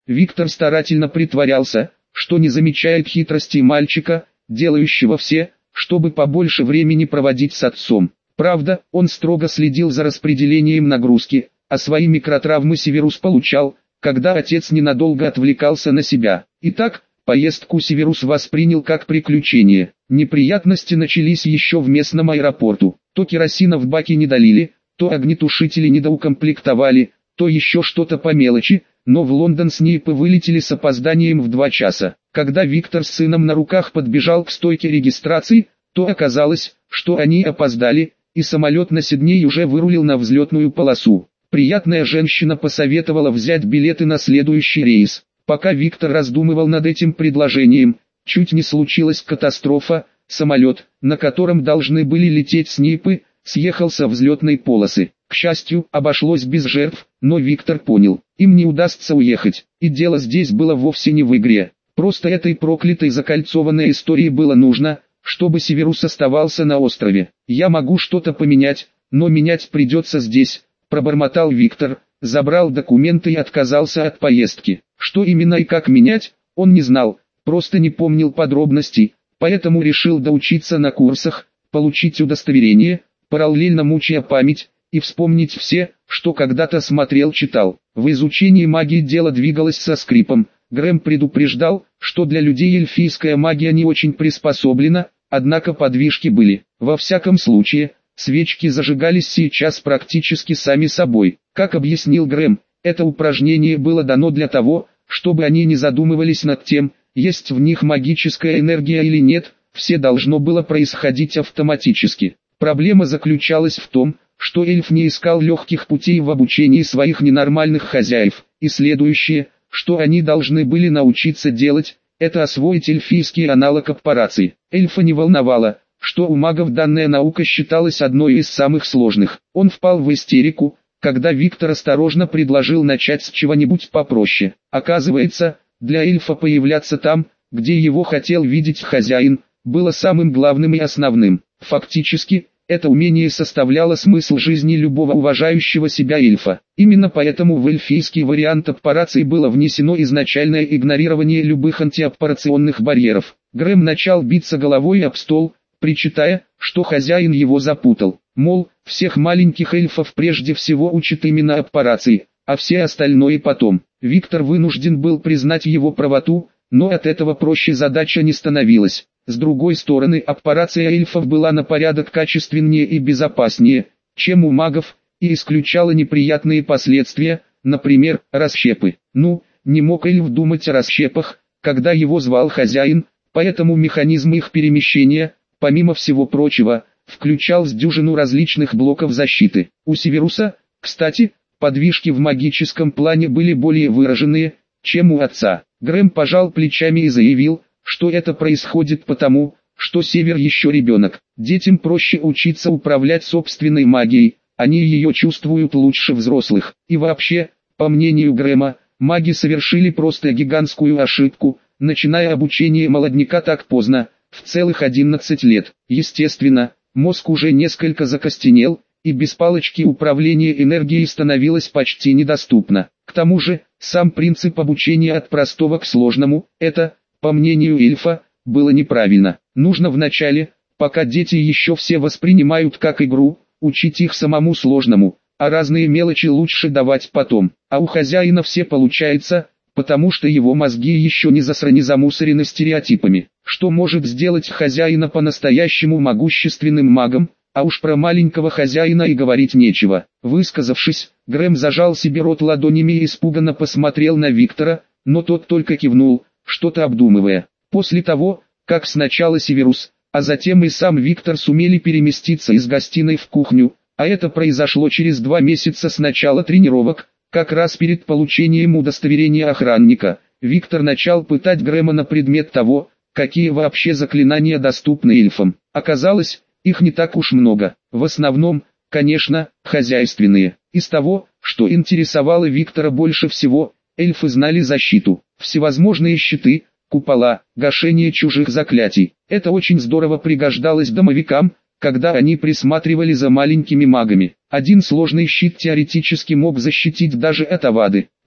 Виктор старательно притворялся, что не замечает хитростей мальчика, делающего все, чтобы побольше времени проводить с отцом. Правда, он строго следил за распределением нагрузки, а свои микротравмы Северус получал, когда отец ненадолго отвлекался на себя. Итак, поездку Северус воспринял как приключение. Неприятности начались еще в местном аэропорту. То керосина в баке не долили, то огнетушители недоукомплектовали, то еще что-то по мелочи, но в Лондон СНИПы вылетели с опозданием в 2 часа. Когда Виктор с сыном на руках подбежал к стойке регистрации, то оказалось, что они опоздали, и самолет на Сидней уже вырулил на взлетную полосу. Приятная женщина посоветовала взять билеты на следующий рейс. Пока Виктор раздумывал над этим предложением, чуть не случилась катастрофа. Самолет, на котором должны были лететь СНИПы, съехал со взлетной полосы. К счастью, обошлось без жертв, но Виктор понял, им не удастся уехать. И дело здесь было вовсе не в игре. Просто этой проклятой закольцованной истории было нужно, чтобы Северус оставался на острове. «Я могу что-то поменять, но менять придется здесь», – пробормотал Виктор, забрал документы и отказался от поездки. Что именно и как менять, он не знал, просто не помнил подробностей, поэтому решил доучиться на курсах, получить удостоверение, параллельно мучая память, и вспомнить все, что когда-то смотрел-читал. В изучении магии дело двигалось со скрипом. Грэм предупреждал, что для людей эльфийская магия не очень приспособлена, однако подвижки были. Во всяком случае, свечки зажигались сейчас практически сами собой. Как объяснил Грэм, это упражнение было дано для того, чтобы они не задумывались над тем, есть в них магическая энергия или нет, все должно было происходить автоматически. Проблема заключалась в том, что эльф не искал легких путей в обучении своих ненормальных хозяев, и следующее, что они должны были научиться делать, это освоить эльфийский аналог аппарации. Эльфа не волновало, что у магов данная наука считалась одной из самых сложных. Он впал в истерику, когда Виктор осторожно предложил начать с чего-нибудь попроще. Оказывается, для эльфа появляться там, где его хотел видеть хозяин, было самым главным и основным. Фактически, это умение составляло смысл жизни любого уважающего себя эльфа. Именно поэтому в эльфийский вариант аппарации было внесено изначальное игнорирование любых антиаппарационных барьеров. Грэм начал биться головой об стол, причитая, что хозяин его запутал. Мол, всех маленьких эльфов прежде всего учат именно аппарации, а все остальное потом. Виктор вынужден был признать его правоту, но от этого проще задача не становилась. С другой стороны, аппарация эльфов была на порядок качественнее и безопаснее, чем у магов, и исключала неприятные последствия, например, расщепы. Не мог эльф думать о расщепах, когда его звал хозяин, поэтому механизм их перемещения, помимо всего прочего, включал с дюжину различных блоков защиты. У Северуса, кстати, подвижки в магическом плане были более выраженные, чем у отца. Грэм пожал плечами и заявил, что это происходит потому, что Север еще ребенок. Детям проще учиться управлять собственной магией, они ее чувствуют лучше взрослых. И вообще, по мнению Грэма, маги совершили просто гигантскую ошибку, начиная обучение молодняка так поздно, в целых 11 лет. Естественно, мозг уже несколько закостенел, и без палочки управления энергией становилось почти недоступно. К тому же, сам принцип обучения от простого к сложному, это, по мнению эльфа, было неправильно. Нужно вначале, пока дети еще все воспринимают как игру, учить их самому сложному, а разные мелочи лучше давать потом. А у хозяина все получается, потому что его мозги еще не замусорены стереотипами. Что может сделать хозяина по-настоящему могущественным магом, а уж про маленького хозяина и говорить нечего. Высказавшись, Грэм зажал себе рот ладонями и испуганно посмотрел на Виктора, но тот только кивнул, что-то обдумывая. После того, как сначала Северус, а затем и сам Виктор сумели переместиться из гостиной в кухню, а это произошло через 2 месяца с начала тренировок, как раз перед получением удостоверения охранника, Виктор начал пытать Грэма на предмет того, какие вообще заклинания доступны эльфам. Оказалось, их не так уж много, в основном, конечно, хозяйственные. Из того, что интересовало Виктора больше всего, эльфы знали защиту, всевозможные щиты, купола, гашение чужих заклятий. Это очень здорово пригождалось домовикам, когда они присматривали за маленькими магами. Один сложный щит теоретически мог защитить даже от авады.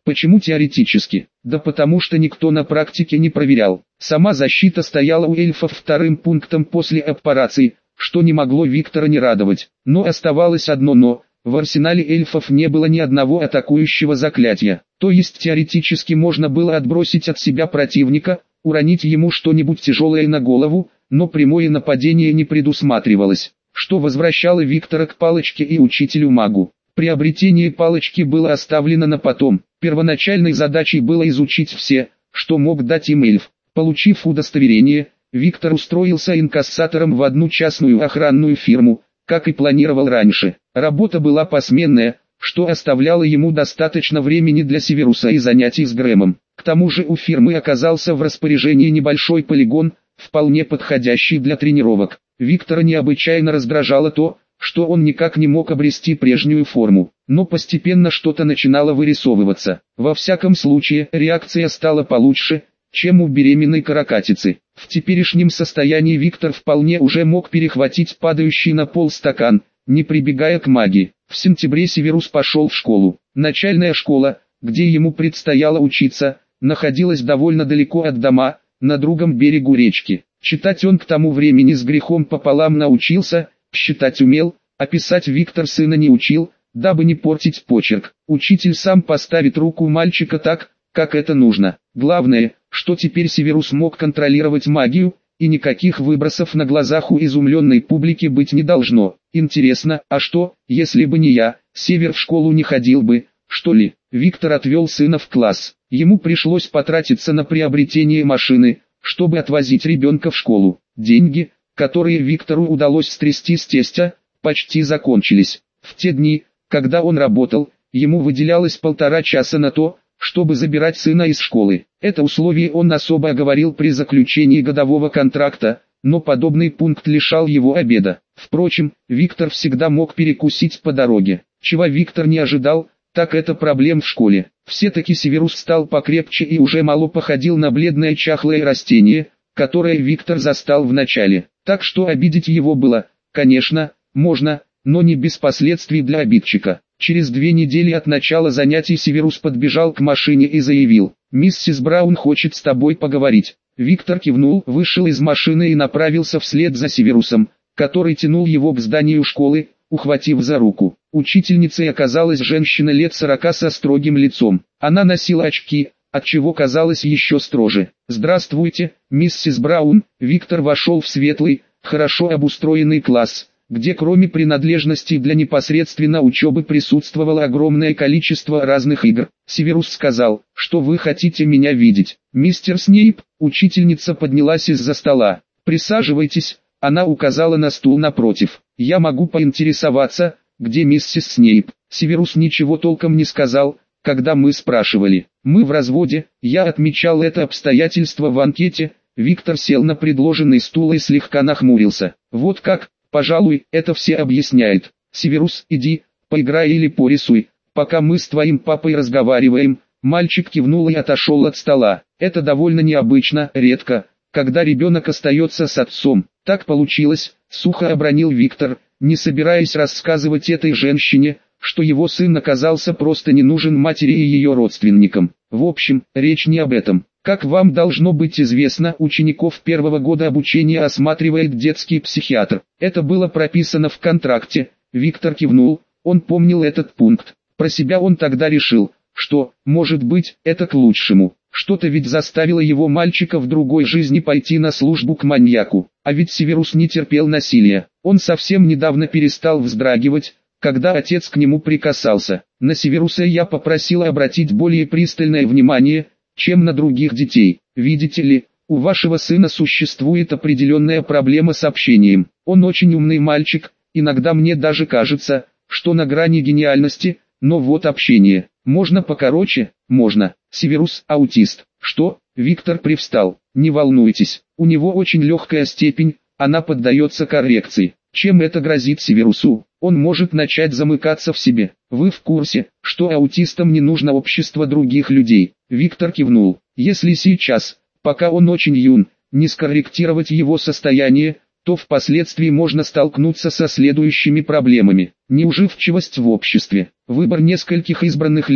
Почему теоретически? Да потому что никто на практике не проверял. Сама защита стояла у эльфов вторым пунктом после операции, что не могло Виктора не радовать. Но оставалось одно «но». В арсенале эльфов не было ни одного атакующего заклятия. То есть теоретически можно было отбросить от себя противника, уронить ему что-нибудь тяжелое на голову, но прямое нападение не предусматривалось, что возвращало Виктора к палочке и учителю-магу. Приобретение палочки было оставлено на потом. Первоначальной задачей было изучить все, что мог дать им эльф. Получив удостоверение, Виктор устроился инкассатором в одну частную охранную фирму, как и планировал раньше. Работа была посменная, что оставляло ему достаточно времени для Северуса и занятий с Грэмом. К тому же у фирмы оказался в распоряжении небольшой полигон, вполне подходящий для тренировок. Виктора необычайно раздражало то, что он никак не мог обрести прежнюю форму, но постепенно что-то начинало вырисовываться. Во всяком случае, реакция стала получше, чем у беременной каракатицы. В теперешнем состоянии Виктор вполне уже мог перехватить падающий на пол стакан, не прибегая к магии. В сентябре Северус пошел в школу. Начальная школа, где ему предстояло учиться, находилась довольно далеко от дома, на другом берегу речки. Читать он к тому времени с грехом пополам научился, считать умел, а писать Виктор сына не учил, дабы не портить почерк. Учитель сам поставит руку мальчика так, как это нужно. Главное, что теперь Северус мог контролировать магию, и никаких выбросов на глазах у изумленной публики быть не должно. Интересно, а что, если бы не я, Север в школу не ходил бы, что ли? Виктор отвел сына в класс. Ему пришлось потратиться на приобретение машины, чтобы отвозить ребенка в школу. Деньги, которые Виктору удалось стрясти с тестя, почти закончились. В те дни, когда он работал, ему выделялось 1,5 часа на то, чтобы забирать сына из школы. Это условие он особо оговорил при заключении годового контракта, но подобный пункт лишал его обеда. Впрочем, Виктор всегда мог перекусить по дороге. Чего Виктор не ожидал, так это проблем в школе. Все-таки Северус стал покрепче и уже мало походил на бледное чахлое растение, которое Виктор застал в начале. Так что обидеть его было, конечно, можно, но не без последствий для обидчика. Через 2 недели от начала занятий Северус подбежал к машине и заявил: «Миссис Браун хочет с тобой поговорить». Виктор кивнул, вышел из машины и направился вслед за Северусом, который тянул его к зданию школы, ухватив за руку. Учительницей оказалась женщина лет 40 со строгим лицом. Она носила очки, отчего казалась еще строже. «Здравствуйте, миссис Браун». Виктор вошел в светлый, хорошо обустроенный класс, где кроме принадлежностей для непосредственно учебы присутствовало огромное количество разных игр. Северус сказал, что вы хотите меня видеть. «Мистер Снейп», учительница поднялась из-за стола. «Присаживайтесь», она указала на стул напротив. «Я могу поинтересоваться, где миссис Снейп?» Северус ничего толком не сказал, когда мы спрашивали. «Мы в разводе», я отмечал это обстоятельство в анкете. Виктор сел на предложенный стул и слегка нахмурился. «Вот как? Пожалуй, это все объясняет. Северус, иди, поиграй или порисуй, пока мы с твоим папой разговариваем». Мальчик кивнул и отошел от стола. Это довольно необычно, редко, когда ребенок остается с отцом. Так получилось, сухо обронил Виктор, не собираясь рассказывать этой женщине, что его сын оказался просто не нужен матери и ее родственникам. В общем, речь не об этом. Как вам должно быть известно, учеников 1-го года обучения осматривает детский психиатр. Это было прописано в контракте. Виктор кивнул, он помнил этот пункт. Про себя он тогда решил, что, может быть, это к лучшему. Что-то ведь заставило его мальчика в другой жизни пойти на службу к маньяку. А ведь Северус не терпел насилия. Он совсем недавно перестал вздрагивать, когда отец к нему прикасался. На Северуса я попросила обратить более пристальное внимание, чем на других детей. Видите ли, у вашего сына существует определенная проблема с общением. Он очень умный мальчик, иногда мне даже кажется, что на грани гениальности, но вот общение. Можно покороче? Можно. Северус аутист. Что? Виктор привстал. Не волнуйтесь, у него очень легкая степень, она поддается коррекции. Чем это грозит Северусу? Он может начать замыкаться в себе. Вы в курсе, что аутистам не нужно общество других людей? Виктор кивнул. Если сейчас, пока он очень юн, не скорректировать его состояние, то впоследствии можно столкнуться со следующими проблемами. Неуживчивость в обществе, выбор нескольких избранных лиц,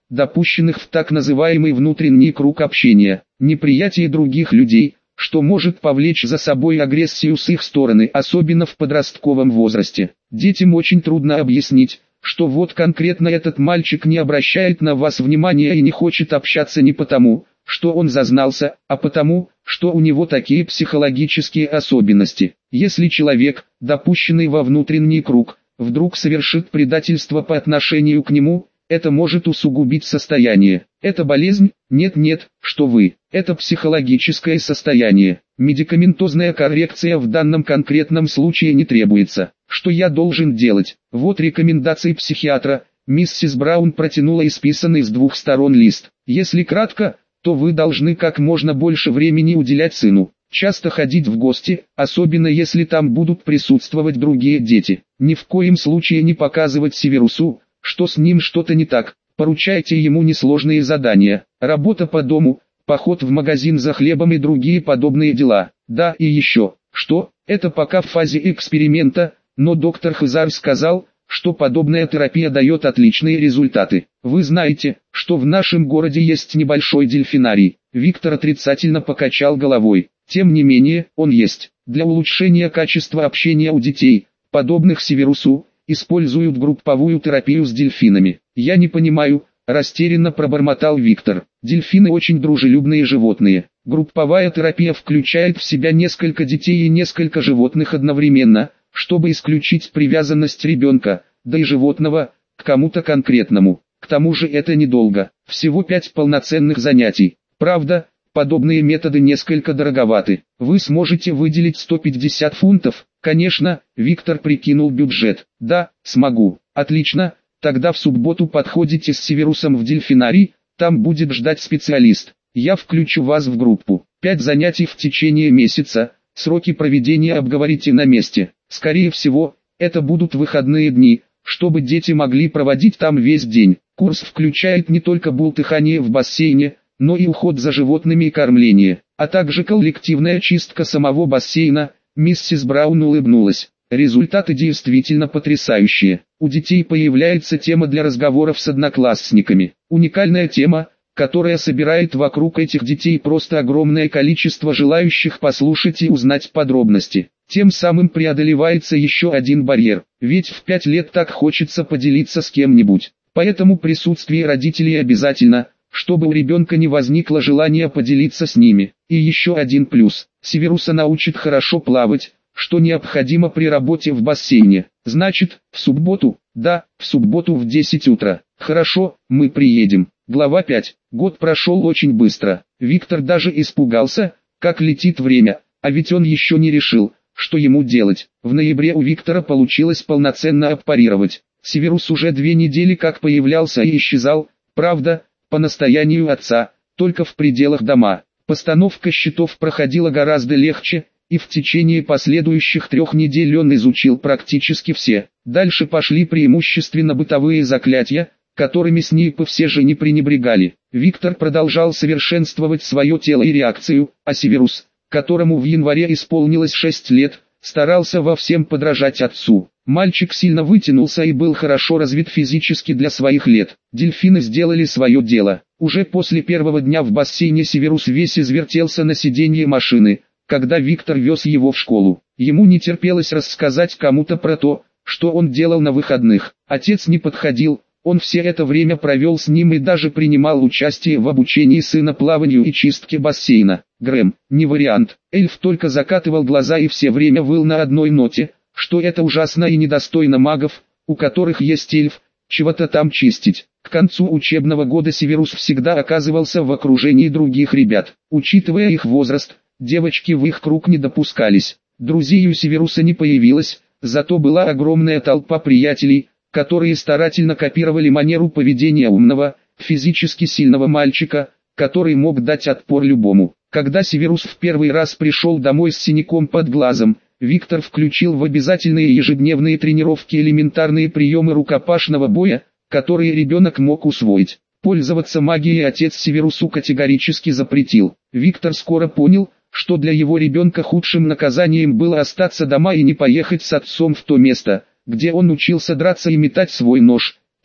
допущенных в так называемый внутренний круг общения. Неприятие других людей, что может повлечь за собой агрессию с их стороны, особенно в подростковом возрасте. Детям очень трудно объяснить, что вот конкретно этот мальчик не обращает на вас внимания и не хочет общаться не потому, что он зазнался, а потому, что у него такие психологические особенности. Если человек, допущенный во внутренний круг, вдруг совершит предательство по отношению к нему, это может усугубить состояние. Это болезнь? Нет, что вы. Это психологическое состояние. Медикаментозная коррекция в данном конкретном случае не требуется. Что я должен делать? Вот рекомендации психиатра. Миссис Браун протянула исписанный с двух сторон лист. Если кратко, то вы должны как можно больше времени уделять сыну. Часто ходить в гости, особенно если там будут присутствовать другие дети. Ни в коем случае не показывать Северусу, что с ним что-то не так. Поручайте ему несложные задания. Работа по дому, поход в магазин за хлебом и другие подобные дела. Да, и еще, что, это пока в фазе эксперимента, но доктор Хазар сказал, что подобная терапия дает отличные результаты. Вы знаете, что в нашем городе есть небольшой дельфинарий. Виктор отрицательно покачал головой. Тем не менее, он есть. Для улучшения качества общения у детей, подобных Северусу, используют групповую терапию с дельфинами. Я не понимаю, растерянно пробормотал Виктор. Дельфины очень дружелюбные животные. Групповая терапия включает в себя несколько детей и несколько животных одновременно, чтобы исключить привязанность ребенка, да и животного, к кому-то конкретному. К тому же это недолго, всего 5 полноценных занятий. Правда, подобные методы несколько дороговаты. Вы сможете выделить 150 фунтов? Конечно, Виктор прикинул бюджет. Да, смогу. Отлично, тогда в субботу подходите с Северусом в дельфинарий, там будет ждать специалист. Я включу вас в группу. 5 занятий в течение месяца, сроки проведения обговорите на месте. Скорее всего, это будут выходные дни, чтобы дети могли проводить там весь день. Курс включает не только бултыхание в бассейне, но и уход за животными и кормление, а также коллективная чистка самого бассейна. Миссис Браун улыбнулась. Результаты действительно потрясающие. У детей появляется тема для разговоров с одноклассниками. Уникальная тема, которая собирает вокруг этих детей просто огромное количество желающих послушать и узнать подробности. Тем самым преодолевается еще один барьер, ведь в 5 лет так хочется поделиться с кем-нибудь. Поэтому присутствие родителей обязательно, чтобы у ребенка не возникло желания поделиться с ними. И еще один плюс. Северуса научит хорошо плавать, что необходимо при работе в бассейне. Значит, в субботу? Да, в субботу в 10 утра. Хорошо, мы приедем. Глава 5. Год прошел очень быстро. Виктор даже испугался, как летит время, а ведь он еще не решил, что ему делать. В ноябре у Виктора получилось полноценно аппарировать. Северус уже 2 недели как появлялся и исчезал, правда, по настоянию отца, только в пределах дома. Постановка счетов проходила гораздо легче, и в течение последующих 3 недель он изучил практически все. Дальше пошли преимущественно бытовые заклятия, которыми СНИПы все же не пренебрегали. Виктор продолжал совершенствовать свое тело и реакцию, а Северус, которому в январе исполнилось 6 лет, старался во всем подражать отцу. Мальчик сильно вытянулся и был хорошо развит физически для своих лет. Дельфины сделали свое дело. Уже после первого дня в бассейне Северус весь извертелся на сиденье машины, когда Виктор вез его в школу. Ему не терпелось рассказать кому-то про то, что он делал на выходных. Отец не подходил, он все это время провел с ним и даже принимал участие в обучении сына плаванию и чистке бассейна. Грэм, не вариант. Эльф только закатывал глаза и все время выл на одной ноте, что это ужасно и недостойно магов, у которых есть эльф, чего-то там чистить. К концу учебного года Северус всегда оказывался в окружении других ребят. Учитывая их возраст, девочки в их круг не допускались. Друзей у Северуса не появилось, зато была огромная толпа приятелей, которые старательно копировали манеру поведения умного, физически сильного мальчика, который мог дать отпор любому. Когда Северус в первый раз пришел домой с синяком под глазом, Виктор включил в обязательные ежедневные тренировки элементарные приемы рукопашного боя, которые ребенок мог усвоить. Пользоваться магией отец Северусу категорически запретил. Виктор скоро понял, что для его ребенка худшим наказанием было остаться дома и не поехать с отцом в то место, где он учился драться и метать свой нож,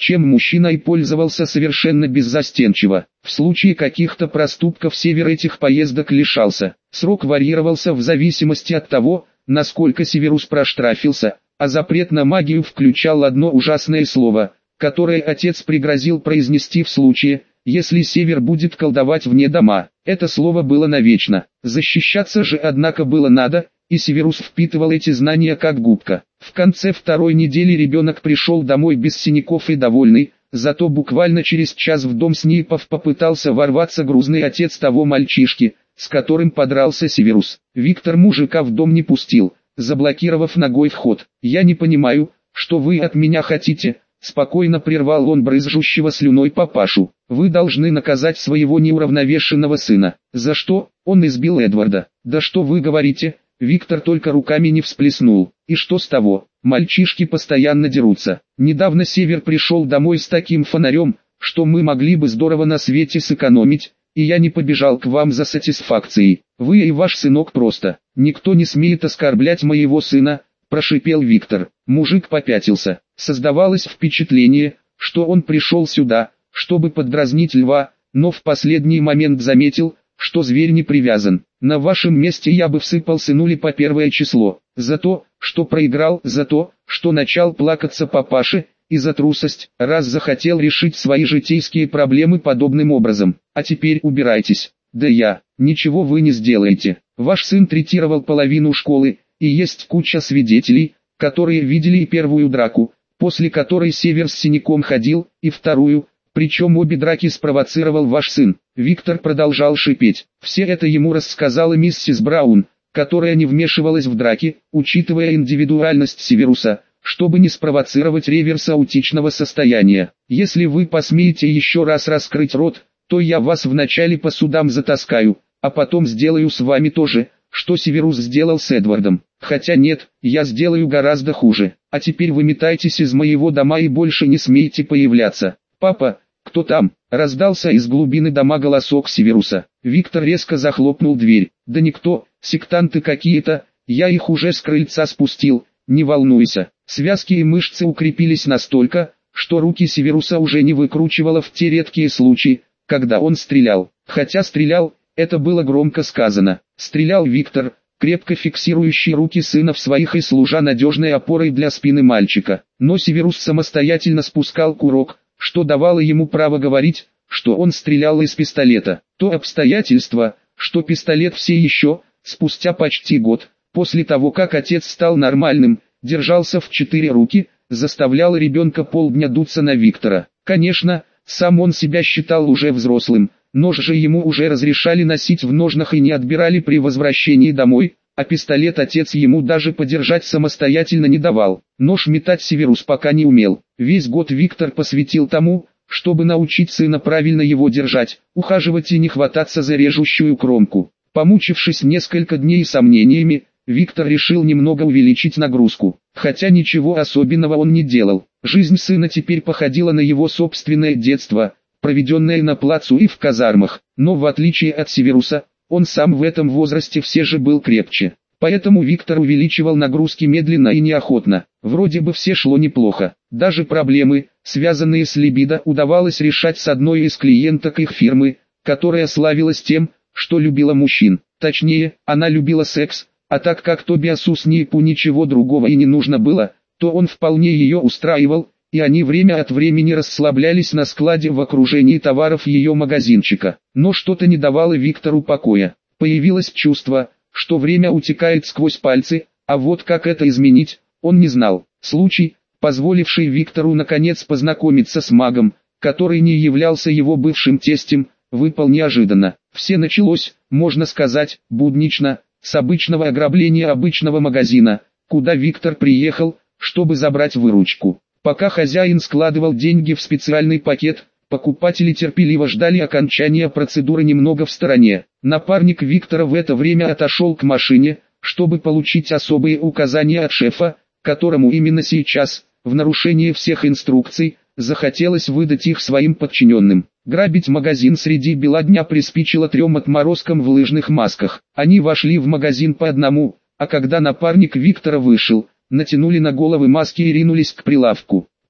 чем мужчина и пользовался совершенно беззастенчиво. В случае каких-то проступков Север этих поездок лишался. Срок варьировался в зависимости от того, насколько Северус проштрафился, а запрет на магию включал одно ужасное слово, которое отец пригрозил произнести в случае, если Север будет колдовать вне дома. Это слово было навечно. Защищаться же однако было надо, и Северус впитывал эти знания как губка. В конце второй недели ребенок пришел домой без синяков и довольный, зато буквально через час в дом Снейпов попытался ворваться грузный отец того мальчишки, с которым подрался Северус. Виктор мужика в дом не пустил, заблокировав ногой вход. «Я не понимаю, что вы от меня хотите», — спокойно прервал он брызжущего слюной папашу. «Вы должны наказать своего неуравновешенного сына». «За что?» «Он избил Эдварда». «Да что вы говорите?» Виктор только руками не всплеснул. «И что с того? Мальчишки постоянно дерутся. Недавно Север пришел домой с таким фонарем, что мы могли бы здорово на свете сэкономить, и я не побежал к вам за сатисфакцией. Вы и ваш сынок просто. Никто не смеет оскорблять моего сына», — прошипел Виктор. Мужик попятился. Создавалось впечатление, что он пришел сюда, чтобы поддразнить льва, но в последний момент заметил, что зверь не привязан. «На вашем месте я бы всыпал сынули по первое число. За то, что проиграл, за то, что начал плакаться папаше, и за трусость, раз захотел решить свои житейские проблемы подобным образом. А теперь убирайтесь». «Да ничего вы не сделаете. Ваш сын третировал половину школы, и есть куча свидетелей, которые видели и первую драку, после которой Север с синяком ходил, и вторую, причем обе драки спровоцировал ваш сын». Виктор продолжал шипеть. Все это ему рассказала миссис Браун, которая не вмешивалась в драки, учитывая индивидуальность Северуса, чтобы не спровоцировать реверс аутичного состояния. «Если вы посмеете еще раз раскрыть рот, то я вас вначале по судам затаскаю, а потом сделаю с вами то же, что Северус сделал с Эдвардом. Хотя нет, я сделаю гораздо хуже. А теперь выметайтесь из моего дома и больше не смейте появляться». «Папа, кто там?» — раздался из глубины дома голосок Северуса. Виктор резко захлопнул дверь. «Да никто, сектанты какие-то, я их уже с крыльца спустил, не волнуйся». Связки и мышцы укрепились настолько, что руки Северуса уже не выкручивало в те редкие случаи, когда он стрелял. Хотя стрелял, это было громко сказано. Стрелял Виктор, крепко фиксирующий руки сына в своих и служа надежной опорой для спины мальчика. Но Северус самостоятельно спускал курок, что давало ему право говорить, что он стрелял из пистолета. То обстоятельство, что пистолет все еще, спустя почти год, после того как отец стал нормальным, держался в 4 руки, заставляло ребенка полдня дуться на Виктора. Конечно, сам он себя считал уже взрослым, нож же ему уже разрешали носить в ножнах и не отбирали при возвращении домой, а пистолет отец ему даже подержать самостоятельно не давал. Нож метать Северус пока не умел. Весь год Виктор посвятил тому, чтобы научить сына правильно его держать, ухаживать и не хвататься за режущую кромку. Помучившись несколько дней сомнениями, Виктор решил немного увеличить нагрузку. Хотя ничего особенного он не делал. Жизнь сына теперь походила на его собственное детство, проведенное на плацу и в казармах. Но в отличие от Северуса, он сам в этом возрасте все же был крепче. Поэтому Виктор увеличивал нагрузки медленно и неохотно. Вроде бы все шло неплохо. Даже проблемы, связанные с либидо, удавалось решать с одной из клиенток их фирмы, которая славилась тем, что любила мужчин. Точнее, она любила секс, а так как Тобиасу Снейпу ничего другого и не нужно было, то он вполне ее устраивал, и они время от времени расслаблялись на складе в окружении товаров ее магазинчика. Но что-то не давало Виктору покоя. Появилось чувство, что время утекает сквозь пальцы, а вот как это изменить, он не знал. Случай, позволивший Виктору наконец познакомиться с магом, который не являлся его бывшим тестем, выпал неожиданно. Все началось, можно сказать, буднично, с обычного ограбления обычного магазина, куда Виктор приехал, чтобы забрать выручку. Пока хозяин складывал деньги в специальный пакет, покупатели терпеливо ждали окончания процедуры немного в стороне. Напарник Виктора в это время отошел к машине, чтобы получить особые указания от шефа, которому именно сейчас, в нарушении всех инструкций, захотелось выдать их своим подчиненным. Грабить магазин среди бела дня приспичило 3 отморозкам в лыжных масках. Они вошли в магазин по одному, а когда напарник Виктора вышел, натянули на головы маски и ринулись к прилавку.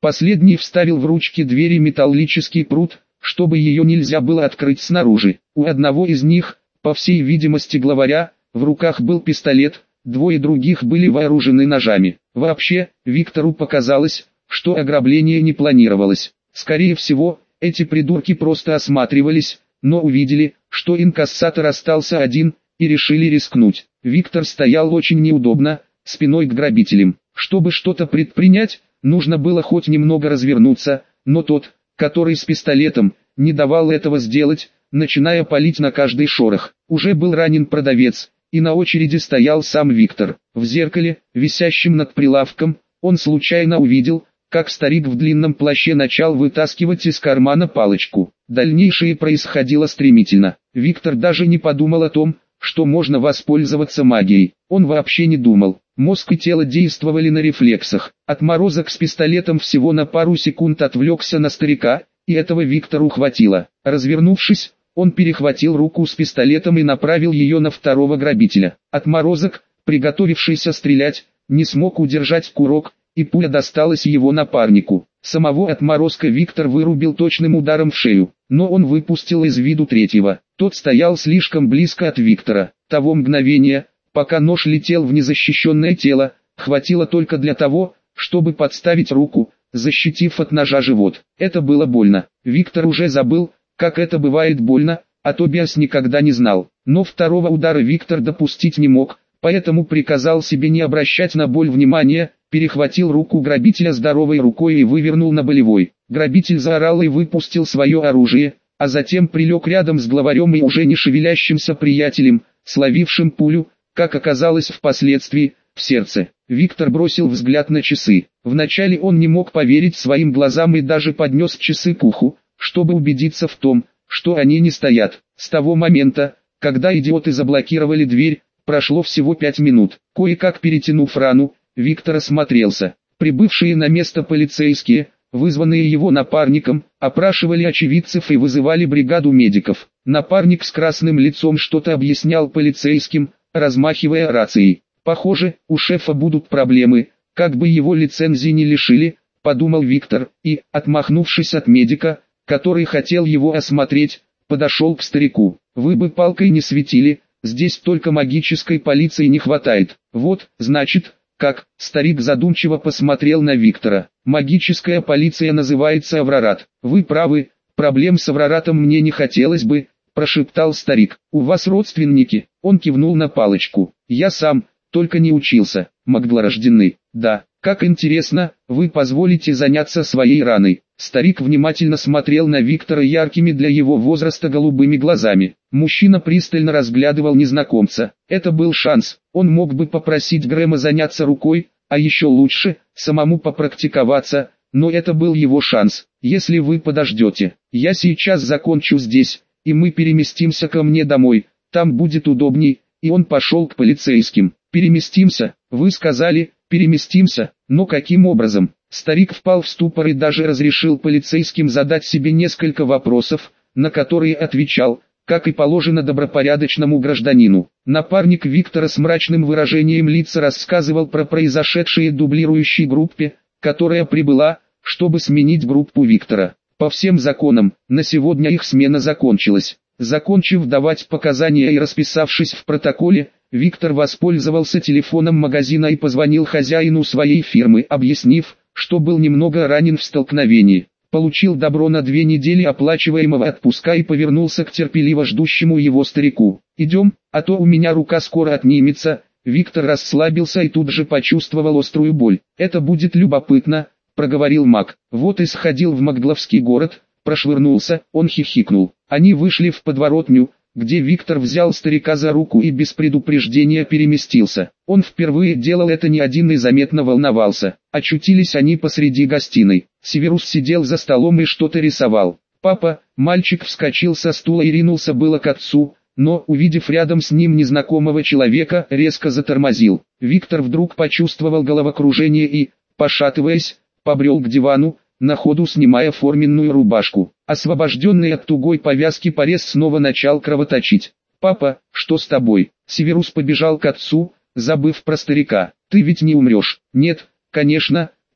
Последний вставил в ручки двери металлический прут, чтобы ее нельзя было открыть снаружи. У одного из них, по всей видимости главаря, в руках был пистолет, двое других были вооружены ножами. Вообще, Виктору показалось, что ограбление не планировалось. Скорее всего, эти придурки просто осматривались, но увидели, что инкассатор остался один, и решили рискнуть. Виктор стоял очень неудобно, спиной к грабителям. Чтобы что-то предпринять, нужно было хоть немного развернуться, но тот, который с пистолетом, не давал этого сделать, начиная палить на каждый шорох. Уже был ранен продавец, и на очереди стоял сам Виктор. В зеркале, висящем над прилавком, он случайно увидел, как старик в длинном плаще начал вытаскивать из кармана палочку. Дальнейшее происходило стремительно. Виктор даже не подумал о том, что можно воспользоваться магией. Он вообще не думал. Мозг и тело действовали на рефлексах. Отморозок с пистолетом всего на пару секунд отвлекся на старика, и этого Виктору хватило. Развернувшись, он перехватил руку с пистолетом и направил ее на второго грабителя. Отморозок, приготовившийся стрелять, не смог удержать курок, и пуля досталась его напарнику. Самого отморозка Виктор вырубил точным ударом в шею, но он выпустил из виду третьего. Тот стоял слишком близко от Виктора. Того мгновения, пока нож летел в незащищенное тело, хватило только для того, чтобы подставить руку, защитив от ножа живот. Это было больно. Виктор уже забыл, как это бывает больно, а Тобиас никогда не знал. Но второго удара Виктор допустить не мог, поэтому приказал себе не обращать на боль внимания, перехватил руку грабителя здоровой рукой и вывернул на болевой. Грабитель заорал и выпустил свое оружие, а затем прилег рядом с главарем и уже не шевелящимся приятелем, словившим пулю, как оказалось впоследствии, в сердце. Виктор бросил взгляд на часы. Вначале он не мог поверить своим глазам и даже поднес часы к уху, чтобы убедиться в том, что они не стоят. С того момента, когда идиоты заблокировали дверь, прошло всего 5 минут. Кое-как перетянув рану, Виктор осмотрелся. Прибывшие на место полицейские, вызванные его напарником, опрашивали очевидцев и вызывали бригаду медиков. Напарник с красным лицом что-то объяснял полицейским, размахивая рацией. «Похоже, у шефа будут проблемы, как бы его лицензии не лишили», — подумал Виктор, и, отмахнувшись от медика, который хотел его осмотреть, подошел к старику. «Вы бы палкой не светили, здесь только магической полиции не хватает». «Вот, значит, как?» — старик задумчиво посмотрел на Виктора. «Магическая полиция называется Аврорат». «Вы правы, проблем с Авроратом мне не хотелось бы», — прошептал старик. «У вас родственники?» — он кивнул на палочку. «Я сам, только не учился. Магдлорожденный». «Да, как интересно, вы позволите заняться своей раной». Старик внимательно смотрел на Виктора яркими для его возраста голубыми глазами. Мужчина пристально разглядывал незнакомца. Это был шанс. Он мог бы попросить Грэма заняться рукой, а еще лучше, самому попрактиковаться, но это был его шанс. «Если вы подождете, я сейчас закончу здесь, и мы переместимся ко мне домой, там будет удобней», и он пошел к полицейским. «Переместимся, вы сказали, переместимся, но каким образом?» Старик впал в ступор и даже разрешил полицейским задать себе несколько вопросов, на которые отвечал, как и положено добропорядочному гражданину. Напарник Виктора с мрачным выражением лица рассказывал про произошедшее дублирующей группе, которая прибыла, чтобы сменить группу Виктора. По всем законам, на сегодня их смена закончилась. Закончив давать показания и расписавшись в протоколе, Виктор воспользовался телефоном магазина и позвонил хозяину своей фирмы, объяснив, что был немного ранен в столкновении. Получил добро на 2 недели оплачиваемого отпуска и повернулся к терпеливо ждущему его старику. «Идем, а то у меня рука скоро отнимется». Виктор расслабился и тут же почувствовал острую боль. «Это будет любопытно», — проговорил маг. «Вот и сходил в Магдловский город», прошвырнулся, он хихикнул. Они вышли в подворотню, где Виктор взял старика за руку и без предупреждения переместился. Он впервые делал это не один и заметно волновался. Очутились они посреди гостиной. Северус сидел за столом и что-то рисовал. «Папа!» Мальчик вскочил со стула и ринулся было к отцу, но, увидев рядом с ним незнакомого человека, резко затормозил. Виктор вдруг почувствовал головокружение и, пошатываясь, побрел к дивану, на ходу снимая форменную рубашку. Освобожденный от тугой повязки порез снова начал кровоточить. «Папа, что с тобой?» Северус побежал к отцу, забыв про старика. «Ты ведь не умрешь?» «Нет, конечно»,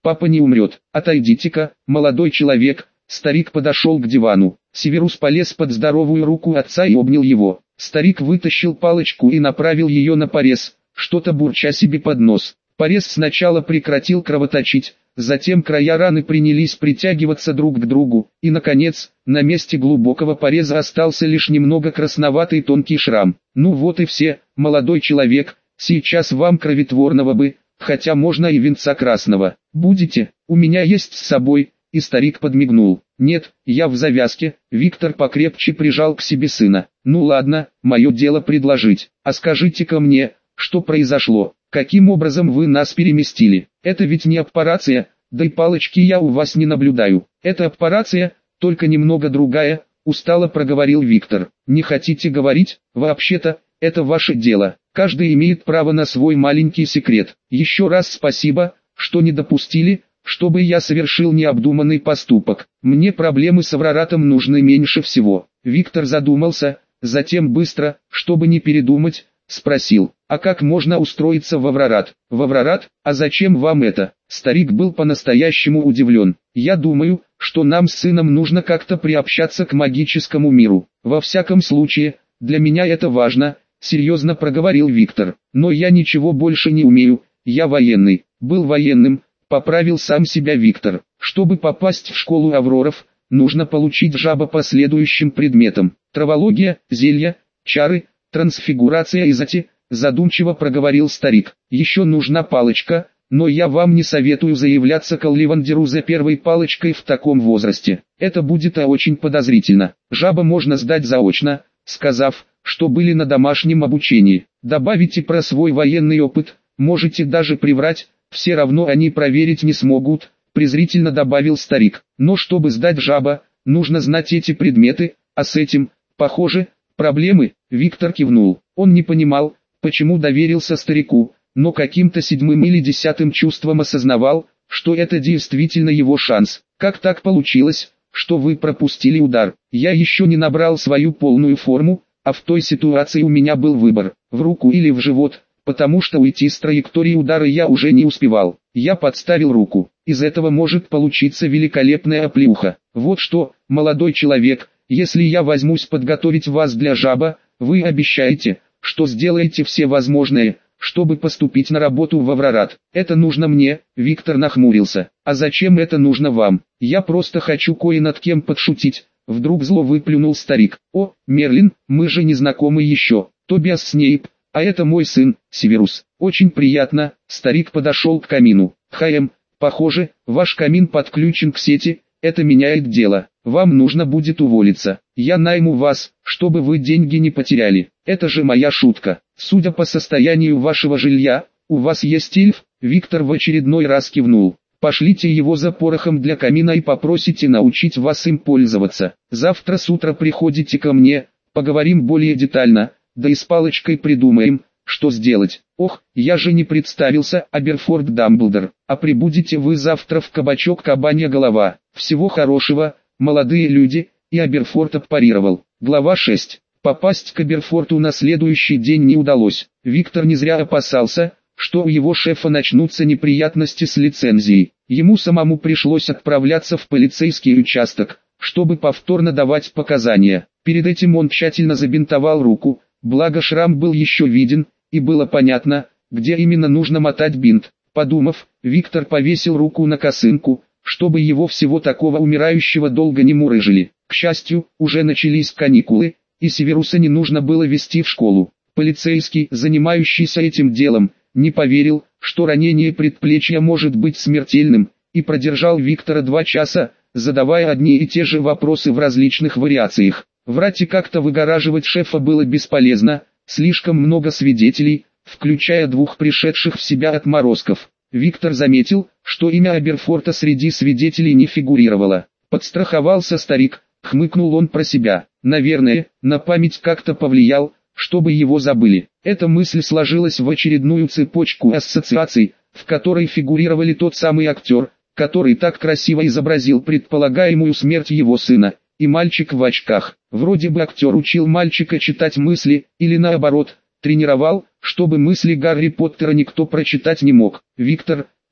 папа не умрет. Отойдите-ка, молодой человек. Старик подошел к дивану. Северус полез под здоровую руку отца и обнял его. Старик вытащил палочку и направил ее на порез, что-то бурча себе под нос. Порез сначала прекратил кровоточить, затем края раны принялись притягиваться друг к другу, и наконец, на месте глубокого пореза остался лишь немного красноватый тонкий шрам. Ну вот и все, молодой человек, сейчас вам кровотворного бы, хотя можно и винца красного. Будете, у меня есть с собой. И старик подмигнул. «Нет, я в завязке». Виктор покрепче прижал к себе сына. «Ну ладно, мое дело предложить. А скажите-ка мне, что произошло? Каким образом вы нас переместили? Это ведь не операция, да и палочки я у вас не наблюдаю. Это операция, только немного другая», устало проговорил Виктор. «Не хотите говорить? Вообще-то, это ваше дело. Каждый имеет право на свой маленький секрет. Еще раз спасибо, что не допустили, чтобы я совершил необдуманный поступок. Мне проблемы с Авраратом нужны меньше всего». Виктор задумался, затем быстро, чтобы не передумать, спросил: «А как можно устроиться в Аврарат?» «В Аврарат? А зачем вам это?» Старик был по-настоящему удивлен. «Я думаю, что нам с сыном нужно как-то приобщаться к магическому миру. Во всяком случае, для меня это важно», серьезно проговорил Виктор. «Но я ничего больше не умею, я военный». «Был военным», поправил сам себя Виктор. «Чтобы попасть в школу Авроров, нужно получить жабо по следующим предметам: травология, зелья, чары, трансфигурация и зати», задумчиво проговорил старик. «Еще нужна палочка, но я вам не советую заявляться к Олливандеру за первой палочкой в таком возрасте. Это будет очень подозрительно. Жабо можно сдать заочно, сказав, что были на домашнем обучении. Добавите про свой военный опыт, можете даже приврать, все равно они проверить не смогут», презрительно добавил старик. «Но чтобы сдать жабо, нужно знать эти предметы, а с этим, похоже, проблемы». Виктор кивнул. Он не понимал, почему доверился старику, но каким-то седьмым или десятым чувством осознавал, что это действительно его шанс. «Как так получилось, что вы пропустили удар? Я еще не набрал свою полную форму, а в той ситуации у меня был выбор, в руку или в живот, потому что уйти с траектории удара я уже не успевал. Я подставил руку. Из этого может получиться великолепная оплеуха. Вот что, молодой человек, если я возьмусь подготовить вас для жаба, вы обещаете, что сделаете все возможное, чтобы поступить на работу в Аврарат?» «Это нужно мне», Виктор нахмурился. «А зачем это нужно вам? Я просто хочу кое над кем подшутить», вдруг зло выплюнул старик. «О, Мерлин, мы же не знакомы еще. Тобиас Снейп, а это мой сын, Северус. Очень приятно». Старик подошел к камину. Похоже, ваш камин подключен к сети, это меняет дело. Вам нужно будет уволиться. Я найму вас, чтобы вы деньги не потеряли. Это же моя шутка. Судя по состоянию вашего жилья, у вас есть эльф?» Виктор в очередной раз кивнул. «Пошлите его за порохом для камина и попросите научить вас им пользоваться. Завтра с утра приходите ко мне, поговорим более детально, да и с палочкой придумаем, что сделать». «Ох, я же не представился, Аберфорд Дамблдор. А прибудете вы завтра в кабачок «Кабанья голова». Всего хорошего, молодые люди», и Аберфорд отпарировал. Глава 6. Попасть к Аберфорту на следующий день не удалось. Виктор не зря опасался, что у его шефа начнутся неприятности с лицензией. Ему самому пришлось отправляться в полицейский участок, чтобы повторно давать показания. Перед этим он тщательно забинтовал руку, благо шрам был еще виден, и было понятно, где именно нужно мотать бинт. Подумав, Виктор повесил руку на косынку, чтобы его всего такого умирающего долго не мурыжили. К счастью, уже начались каникулы, и Северуса не нужно было везти в школу. Полицейский, занимающийся этим делом, не поверил, что ранение предплечья может быть смертельным, и продержал Виктора 2 часа, задавая одни и те же вопросы в различных вариациях. Врать и как-то выгораживать шефа было бесполезно, слишком много свидетелей, включая 2 пришедших в себя отморозков. Виктор заметил, что имя Аберфорта среди свидетелей не фигурировало. Подстраховался старик, хмыкнул он про себя. Наверное, на память как-то повлиял, чтобы его забыли. Эта мысль сложилась в очередную цепочку ассоциаций, в которой фигурировали тот самый актер, который так красиво изобразил предполагаемую смерть его сына, и мальчик в очках. Вроде бы актер учил мальчика читать мысли, или наоборот, тренировал, чтобы мысли Гарри Поттера никто прочитать не мог. Виктор,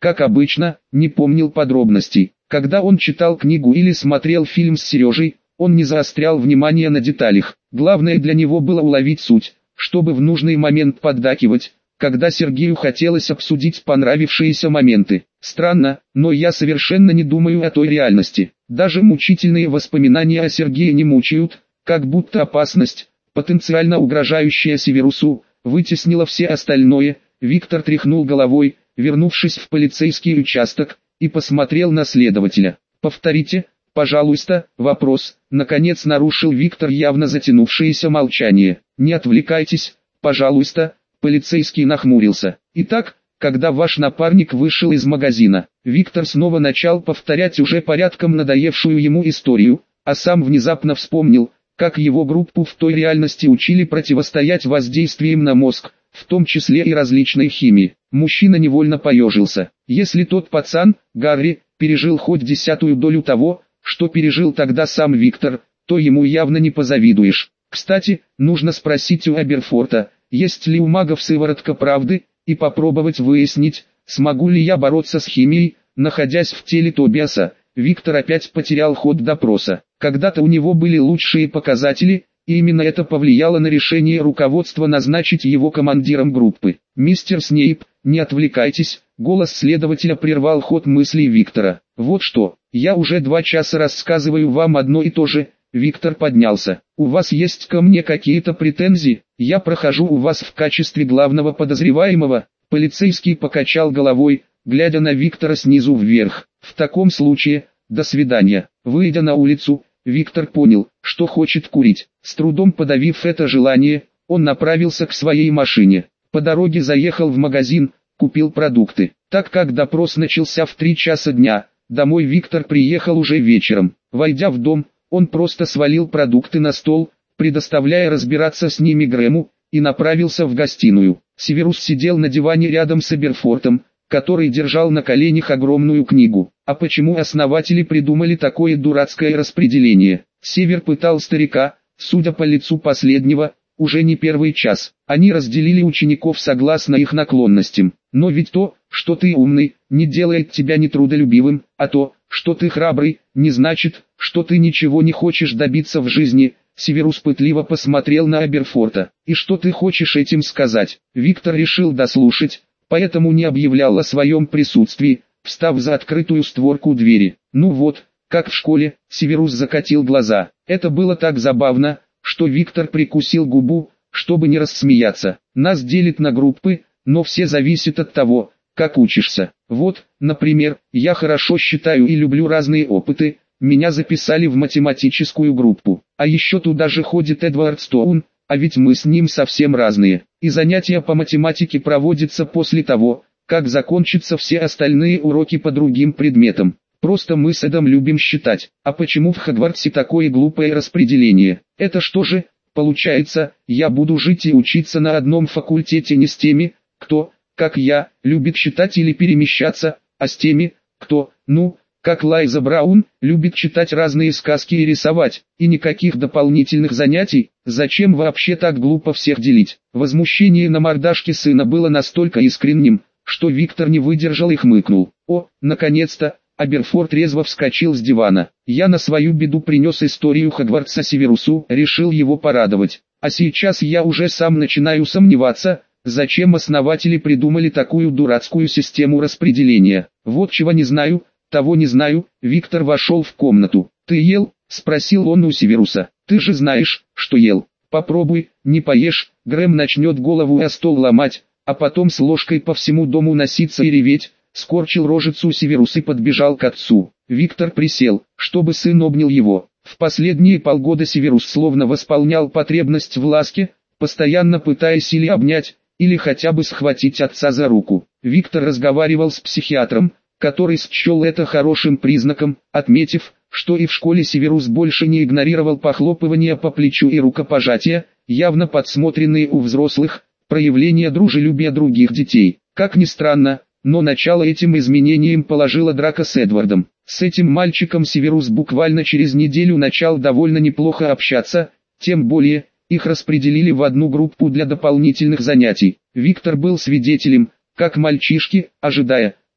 как обычно, не помнил подробностей. Когда он читал книгу или смотрел фильм с Сережей, он не заострял внимание на деталях. Главное для него было уловить суть, чтобы в нужный момент поддакивать, когда Сергею хотелось обсудить понравившиеся моменты. Странно, но я совершенно не думаю о той реальности. Даже мучительные воспоминания о Сергее не мучают, как будто опасность, потенциально угрожающая Северусу, вытеснила все остальное. Виктор тряхнул головой, вернувшись в полицейский участок, и посмотрел на следователя. «Повторите, пожалуйста, вопрос», наконец нарушил Виктор явно затянувшееся молчание. «Не отвлекайтесь, пожалуйста», полицейский нахмурился. «Итак, когда ваш напарник вышел из магазина», Виктор снова начал повторять уже порядком надоевшую ему историю, а сам внезапно вспомнил, как его группу в той реальности учили противостоять воздействиям на мозг, в том числе и различной химии. Мужчина невольно поежился. Если тот пацан, Гарри, пережил хоть 1/10 долю того, что пережил тогда сам Виктор, то ему явно не позавидуешь. Кстати, нужно спросить у Аберфорта, есть ли у магов сыворотка правды, и попробовать выяснить, смогу ли я бороться с химией, находясь в теле Тобиаса. Виктор опять потерял ход допроса. Когда-то у него были лучшие показатели, и именно это повлияло на решение руководства назначить его командиром группы. «Мистер Снейп, не отвлекайтесь», голос следователя прервал ход мыслей Виктора. «Вот что, я уже 2 часа рассказываю вам одно и то же». Виктор поднялся. «У вас есть ко мне какие-то претензии? Я прохожу у вас в качестве главного подозреваемого». Полицейский покачал головой, глядя на Виктора снизу вверх. «В таком случае, до свидания». Выйдя на улицу, Виктор понял, что хочет курить. С трудом подавив это желание, он направился к своей машине. По дороге заехал в магазин, купил продукты. Так как допрос начался в 3 часа дня, домой Виктор приехал уже вечером. Войдя в дом, он просто свалил продукты на стол, предоставляя разбираться с ними Грэму, и направился в гостиную. Северус сидел на диване рядом с Аберфортом, который держал на коленях огромную книгу. А почему основатели придумали такое дурацкое распределение? Север пытал старика, судя по лицу последнего, уже не первый час. Они разделили учеников согласно их наклонностям. Но ведь то, что ты умный, не делает тебя нетрудолюбивым, а то, что ты храбрый, не значит, что ты ничего не хочешь добиться в жизни. Северус пытливо посмотрел на Аберфорта. «И что ты хочешь этим сказать?» Виктор решил дослушать, поэтому не объявлял о своем присутствии, встав за открытую створку двери. «Ну вот, как в школе», Северус закатил глаза. Это было так забавно, что Виктор прикусил губу, чтобы не рассмеяться. «Нас делят на группы, но все зависит от того, как учишься. Вот, например, я хорошо считаю и люблю разные опыты, меня записали в математическую группу. А еще туда же ходит Эдвард Стоун, а ведь мы с ним совсем разные. И занятия по математике проводятся после того, как закончатся все остальные уроки по другим предметам. Просто мы с Эдом любим считать. А почему в Хогвартсе такое глупое распределение? Это что же, получается, я буду жить и учиться на одном факультете не с теми, кто, как я, любит считать или перемещаться, а с теми, кто, как Лайза Браун, любит читать разные сказки и рисовать, и никаких дополнительных занятий? Зачем вообще так глупо всех делить?» Возмущение на мордашке сына было настолько искренним, что Виктор не выдержал и хмыкнул. «О, наконец-то!» Аберфорт резво вскочил с дивана. «Я на свою беду принес историю Хогвартса Северусу», решил его порадовать. «А сейчас я уже сам начинаю сомневаться, зачем основатели придумали такую дурацкую систему распределения. Вот чего не знаю, того не знаю». Виктор вошел в комнату. «Ты ел?» — спросил он у Северуса. «Ты же знаешь, что ел. Попробуй, не поешь, Грэм начнет голову о стол ломать, а потом с ложкой по всему дому носиться и реветь». Скорчил рожицу Северус и подбежал к отцу. Виктор присел, чтобы сын обнял его. В последние полгода Северус словно восполнял потребность в ласке, постоянно пытаясь или обнять, или хотя бы схватить отца за руку. Виктор разговаривал с психиатром, который счел это хорошим признаком, отметив, что и в школе Северус больше не игнорировал похлопывания по плечу и рукопожатия, явно подсмотренные у взрослых, проявления дружелюбия других детей. Как ни странно, но начало этим изменениям положила драка с Эдвардом. С этим мальчиком Северус буквально через неделю начал довольно неплохо общаться, тем более, их распределили в одну группу для дополнительных занятий. Виктор был свидетелем, как мальчишки, ожидая,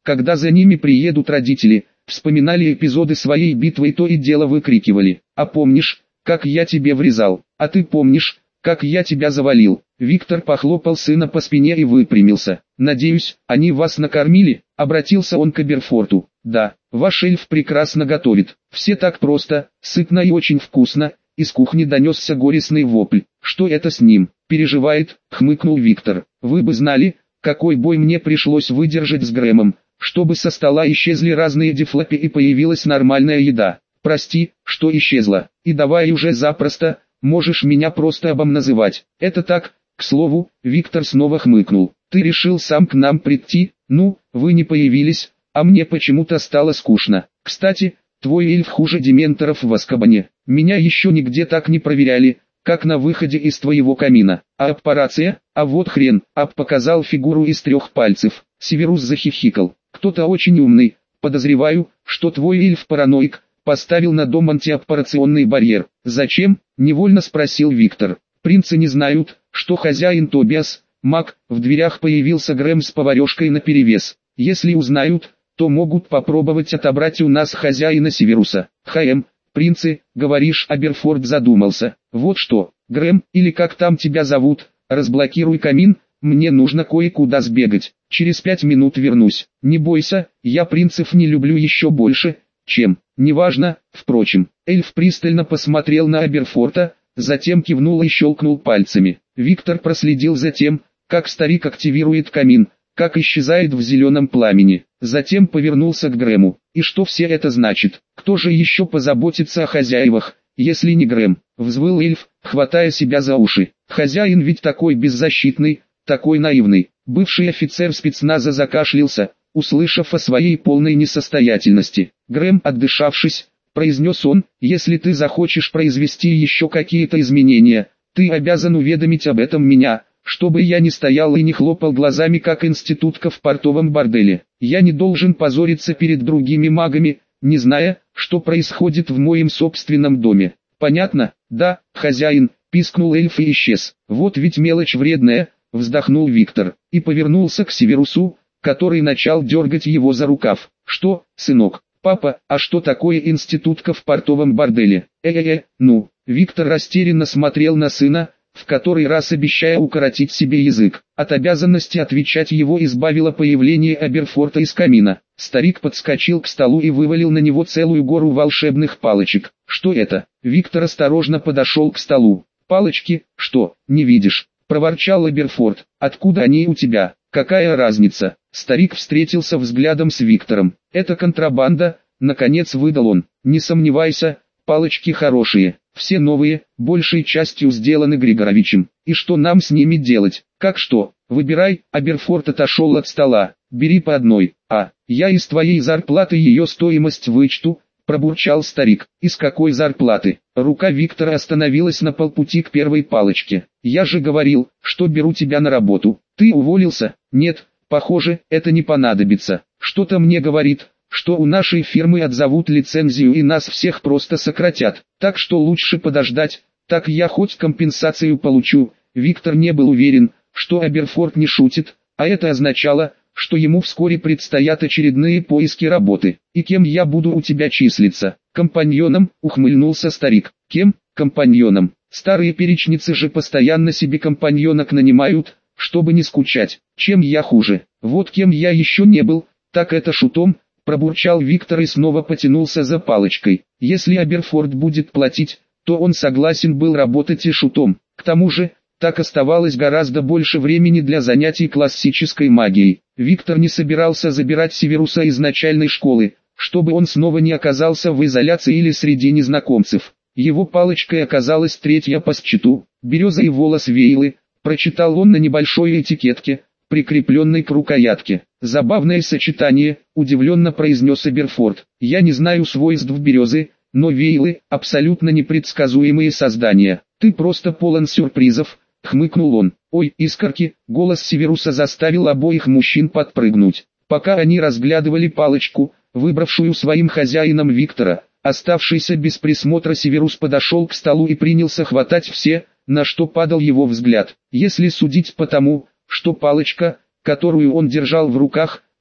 Когда за ними приедут родители, вспоминали эпизоды своей битвы и то и дело выкрикивали: «А помнишь, как я тебе врезал? А ты помнишь, как я тебя завалил?» Виктор похлопал сына по спине и выпрямился. «Надеюсь, они вас накормили?» — обратился он к Аберфорту. «Да, ваш эльф прекрасно готовит. Все так просто, сытно и очень вкусно». Из кухни донесся горестный вопль. «Что это с ним? Переживает?» — хмыкнул Виктор. «Вы бы знали, какой бой мне пришлось выдержать с Грэмом, чтобы со стола исчезли разные дефлопи и появилась нормальная еда. Прости, что исчезла. И давай уже запросто, можешь меня просто обом называть. Это так, к слову». Виктор снова хмыкнул. «Ты решил сам к нам прийти? Ну, вы не появились, а мне почему-то стало скучно. Кстати, твой эльф хуже дементоров в Азкабане. Меня еще нигде так не проверяли, как на выходе из твоего камина. А аппарация? А вот хрен». Ап показал фигуру из 3 пальцев. Северус захихикал. «Кто-то очень умный. Подозреваю, что твой эльф-параноик поставил на дом антиаппарационный барьер». «Зачем?» — невольно спросил Виктор. «Принцы не знают, что хозяин Тобиас — маг». В дверях появился Грэм с поварешкой наперевес. «Если узнают, то могут попробовать отобрать у нас хозяина Северуса». «Принцы, говоришь?» — Аберфорд задумался. «Вот что, Грэм, или как там тебя зовут, разблокируй камин, мне нужно кое-куда сбегать. Через 5 минут вернусь. Не бойся, я принцев не люблю еще больше, чем...» «Неважно, впрочем». Эльф пристально посмотрел на Аберфорта, затем кивнул и щелкнул пальцами. Виктор проследил за тем, как старик активирует камин, как исчезает в зеленом пламени. Затем повернулся к Грэму. «И что все это значит? Кто же еще позаботится о хозяевах, если не Грэм?» — взвыл эльф, хватая себя за уши. «Хозяин ведь такой беззащитный, такой наивный». Бывший офицер спецназа закашлялся, услышав о своей полной несостоятельности. «Грэм, отдышавшись, произнес он, если ты захочешь произвести еще какие-то изменения, ты обязан уведомить об этом меня, чтобы я не стоял и не хлопал глазами как институтка в портовом борделе. Я не должен позориться перед другими магами, не зная, что происходит в моем собственном доме. Понятно?» «Да, хозяин», — пискнул эльф и исчез. «Вот ведь мелочь вредная», — вздохнул Виктор, и повернулся к Северусу, который начал дергать его за рукав. «Что, сынок? Папа, а что такое институтка в портовом борделе?» Ну». Виктор растерянно смотрел на сына, в который раз обещая укоротить себе язык. От обязанности отвечать его избавило появление Аберфорта из камина. Старик подскочил к столу и вывалил на него целую гору волшебных палочек. «Что это?» Виктор осторожно подошел к столу. «Палочки, что, не видишь?» — проворчал Аберфорт. «Откуда они у тебя? Какая разница?» Старик встретился взглядом с Виктором. «Это контрабанда», — наконец выдал он. «Не сомневайся, палочки хорошие. Все новые, большей частью сделаны Григоровичем. И что нам с ними делать?» «Как что? Выбирай». Аберфорт отошел от стола. «Бери по одной». «А, я из твоей зарплаты ее стоимость вычту», — пробурчал старик. «Из какой зарплаты?» Рука Виктора остановилась на полпути к первой палочке. «Я же говорил, что беру тебя на работу. Ты уволился?» «Нет, похоже, это не понадобится. Что-то мне говорит, что у нашей фирмы отзовут лицензию и нас всех просто сократят. Так что лучше подождать, так я хоть компенсацию получу». Виктор не был уверен, что Аберфорт не шутит, а это означало, что ему вскоре предстоят очередные поиски работы. «И кем я буду у тебя числиться?» «Компаньоном», — ухмыльнулся старик. «Кем? Компаньоном? Старые перечницы же постоянно себе компаньонок нанимают, чтобы не скучать. Чем я хуже? Вот кем я еще не был, так это шутом», — пробурчал Виктор и снова потянулся за палочкой. Если Аберфорт будет платить, то он согласен был работать и шутом. К тому же, так оставалось гораздо больше времени для занятий классической магией. Виктор не собирался забирать Северуса из начальной школы, чтобы он снова не оказался в изоляции или среди незнакомцев. Его палочкой оказалась 3-я по счету. «Береза и волос Вейлы», прочитал он на небольшой этикетке, прикрепленной к рукоятке. «Забавное сочетание», удивленно произнес Аберфорт. «Я не знаю свойств березы, но Вейлы – абсолютно непредсказуемые создания. Ты просто полон сюрпризов», — хмыкнул он. «Ой, искорки!» — голос Северуса заставил обоих мужчин подпрыгнуть. Пока они разглядывали палочку, выбравшую своим хозяином Виктора, оставшийся без присмотра Северус подошел к столу и принялся хватать все, на что падал его взгляд. Если судить по тому, что палочка, которую он держал в руках,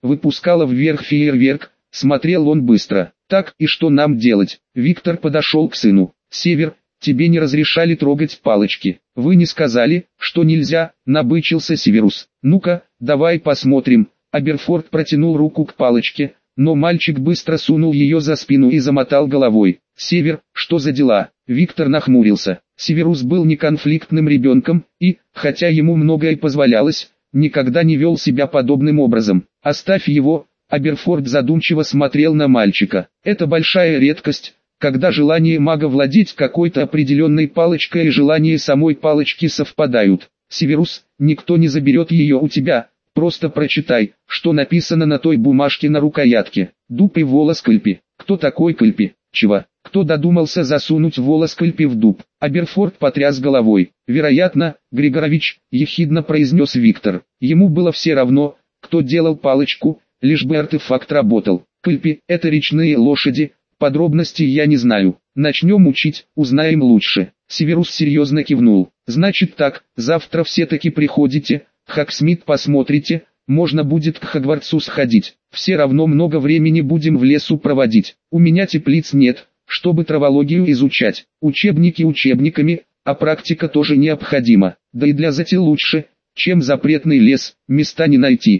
выпускала вверх фейерверк, смотрел он быстро. Так, и что нам делать? Виктор подошел к сыну. Север, тебе не разрешали трогать палочки. Вы не сказали, что нельзя, набычился Северус. Ну-ка, давай посмотрим. Аберфорд протянул руку к палочке, но мальчик быстро сунул ее за спину и замотал головой. Север, что за дела? Виктор нахмурился. Северус был не конфликтным ребенком, и, хотя ему многое позволялось, никогда не вел себя подобным образом. Оставь его. Аберфорд задумчиво смотрел на мальчика. Это большая редкость, когда желание мага владеть какой-то определенной палочкой и желание самой палочки совпадают. Северус, никто не заберет ее у тебя, просто прочитай, что написано на той бумажке на рукоятке. Дуб и волос Кыльпи. Кто такой Кыльпи? Чего? Кто додумался засунуть волос Кыльпи в дуб? Аберфорд потряс головой. Вероятно, Григорович, ехидно произнес Виктор. Ему было все равно, кто делал палочку, лишь бы артефакт работал. Кыльпи – это речные лошади, подробностей я не знаю. Начнем учить, узнаем лучше. Северус серьезно кивнул. Значит так, завтра все таки приходите, Хагсмит посмотрите, можно будет к Хогвартсу сходить. Все равно много времени будем в лесу проводить. У меня теплиц нет, чтобы травологию изучать. Учебники учебниками, а практика тоже необходима. Да и для зати лучше, чем запретный лес, места не найти.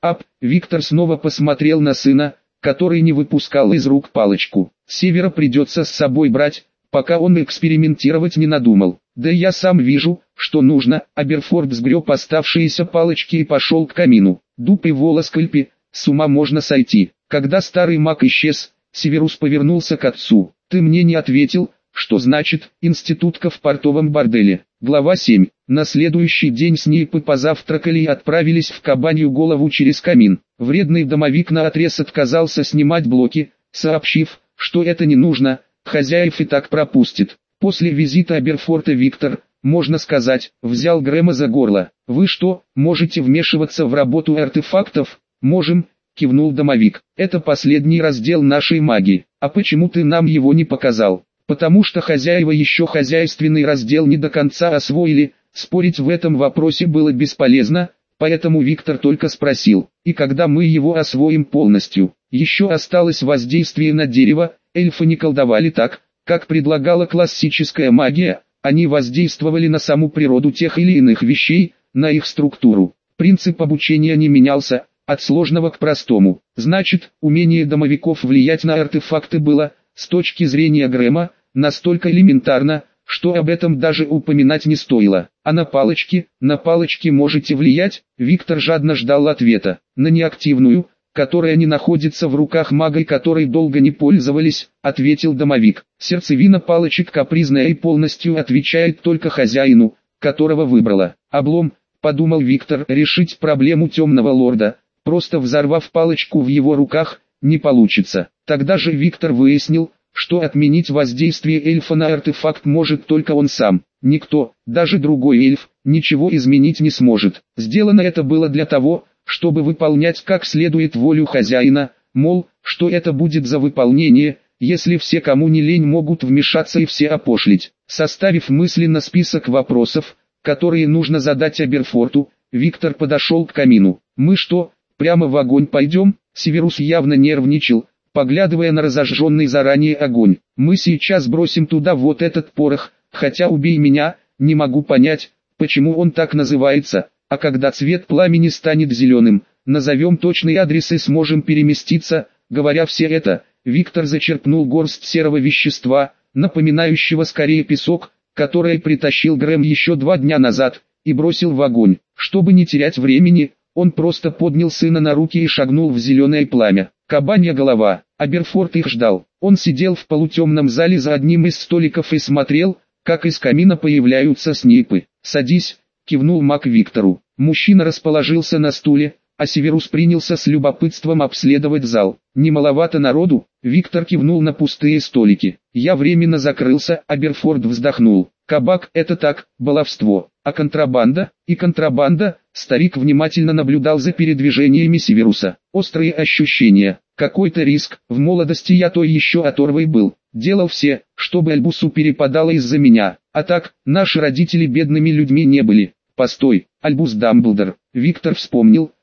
Виктор снова посмотрел на сына, который не выпускал из рук палочку. Севера придется с собой брать, пока он экспериментировать не надумал. Да я сам вижу, что нужно. Аберфорд сгреб оставшиеся палочки и пошел к камину. Дуб и волос Кыльпи, с ума можно сойти. Когда старый маг исчез, Северус повернулся к отцу. Ты мне не ответил, что значит институтка в портовом борделе. Глава 7. На следующий день Снейпы позавтракали и отправились в Кабанью Голову через камин. Вредный домовик наотрез отказался снимать блоки, сообщив, что это не нужно, хозяев и так пропустит. После визита Аберфорта Виктор, можно сказать, взял Грэма за горло. «Вы что, можете вмешиваться в работу артефактов?» «Можем», кивнул домовик. «Это последний раздел нашей магии. А почему ты нам его не показал?» «Потому что хозяева еще хозяйственный раздел не до конца освоили, спорить в этом вопросе было бесполезно, поэтому Виктор только спросил, и когда мы его освоим полностью?» Еще осталось воздействие на дерево, эльфы не колдовали так, как предлагала классическая магия, они воздействовали на саму природу тех или иных вещей, на их структуру. Принцип обучения не менялся, от сложного к простому. Значит, умение домовиков влиять на артефакты было, с точки зрения Грэма, настолько элементарно, что об этом даже упоминать не стоило. А на палочки можете влиять? Виктор жадно ждал ответа. На неактивную, которая не находится в руках мага и которой долго не пользовались, ответил домовик. Сердцевина палочек капризная и полностью отвечает только хозяину, которого выбрала. Облом, подумал Виктор, решить проблему темного лорда, просто взорвав палочку в его руках, не получится. Тогда же Виктор выяснил, что отменить воздействие эльфа на артефакт может только он сам. Никто, даже другой эльф, ничего изменить не сможет. Сделано это было для того, чтобы выполнять как следует волю хозяина, мол, что это будет за выполнение, если все, кому не лень, могут вмешаться и все опошлить. Составив мысленно список вопросов, которые нужно задать Аберфорту, Виктор подошел к камину. «Мы что, прямо в огонь пойдем?» Северус явно нервничал, поглядывая на разожженный заранее огонь. «Мы сейчас бросим туда вот этот порох, хотя убей меня, не могу понять, почему он так называется, а когда цвет пламени станет зеленым, назовем точный адрес и сможем переместиться». Говоря все это, Виктор зачерпнул горсть серого вещества, напоминающего скорее песок, который притащил Грэм еще 2 дня назад, и бросил в огонь. Чтобы не терять времени, он просто поднял сына на руки и шагнул в зеленое пламя. Кабанья голова. Аберфорд их ждал. Он сидел в полутемном зале за одним из столиков и смотрел, как из камина появляются Снейпы. «Садись», кивнул маг Виктору. Мужчина расположился на стуле, а Северус принялся с любопытством обследовать зал. «Не маловато народу?» Виктор кивнул на пустые столики. «Я временно закрылся», Аберфорд вздохнул. «Кабак — это так, баловство. А контрабанда?» «И контрабанда», старик внимательно наблюдал за передвижениями Северуса. «Острые ощущения, какой-то риск. В молодости я той еще оторвой был. Делал все, чтобы Альбусу перепадало из-за меня. А так, наши родители бедными людьми не были». «Постой, Альбус Дамблдор». Виктор вспомнил,